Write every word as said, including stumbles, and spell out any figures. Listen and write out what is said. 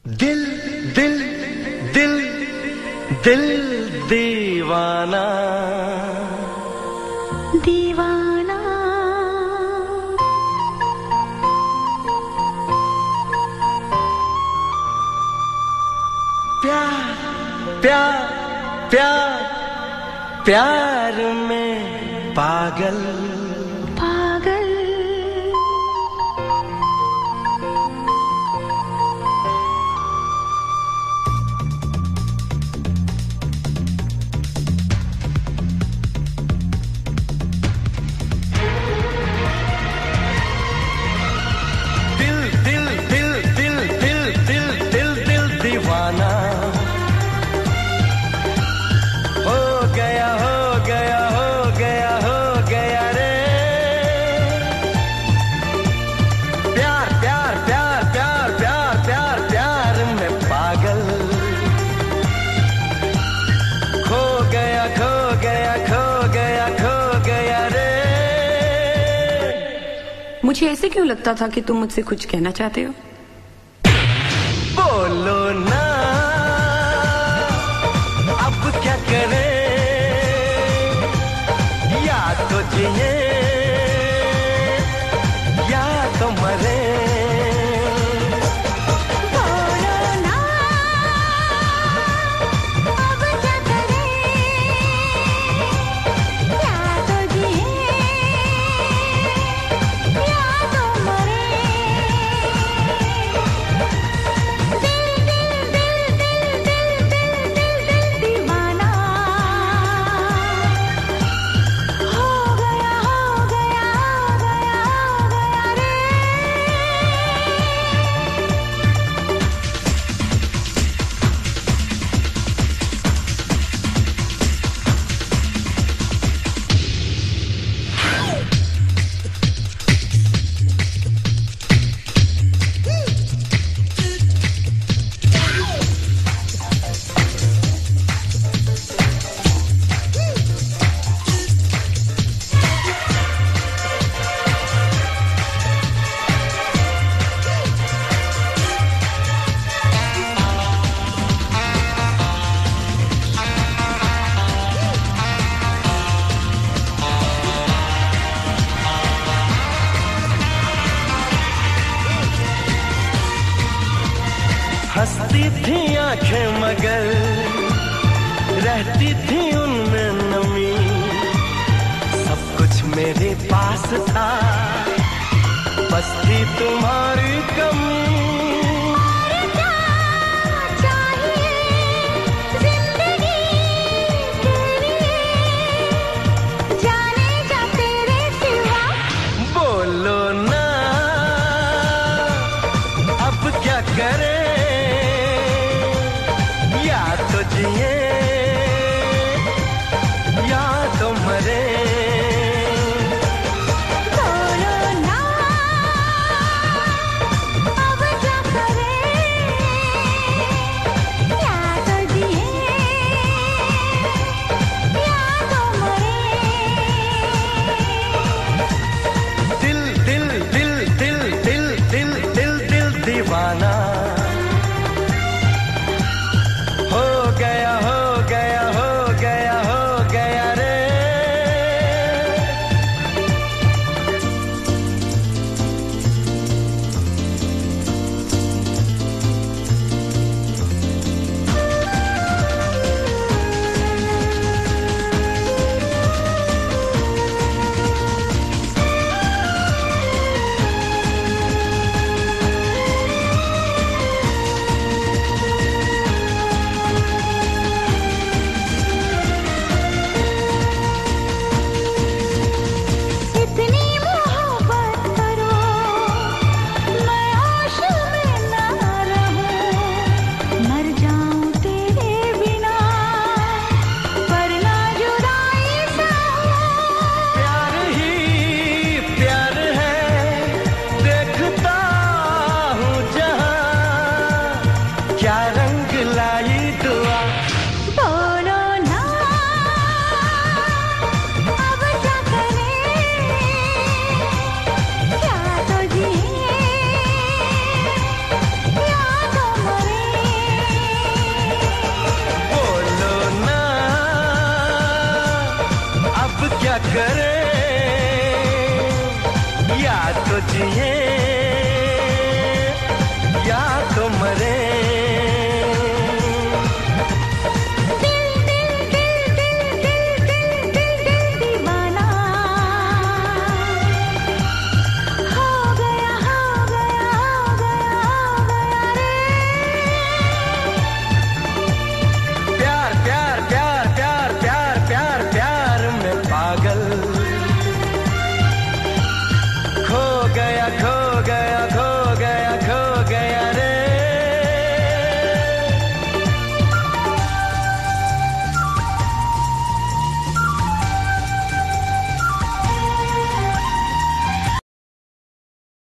दिल दिल दिल दिल दीवाना दीवाना प्यार प्यार प्यार प्यार में पागल पागल दिल दिल दिल दिल दिल दिल दिल दिल दीवाना हो गया हो गया हो गया हो गया रे प्यार प्यार प्यार प्यार प्यार प्यार प्यार में पागल खो गया खो गया खो गया खो गया रे। मुझे ऐसे क्यों लगता था कि तुम मुझसे कुछ कहना चाहते हो? बोलो ना अब क्या करें, या तो जिए या तो मरे। बोलो ना अब क्या करें, या तो जिए या तो मरे। दिल दिल दिल दिल दिल दिल दिल दिल दीवाना हो गया हो गया हो गया हो गया रे। हंसती थी आंखें मगर रहती थी उनमें नमी, सब कुछ मेरे पास था बस थी तुम्हारी कमी। और क्या चाहिए जिंदगी के लिए, जाने जा तेरे सिवा। बोलो ना अब क्या करें, या तो जिए या तो मरे। बोलो ना अब क्या करें, या तो जिए या तो मरे। दिल दिल दिल दिल दिल दिल दिल दिल दीवाना हो गया हो तो जिए या तो मरे।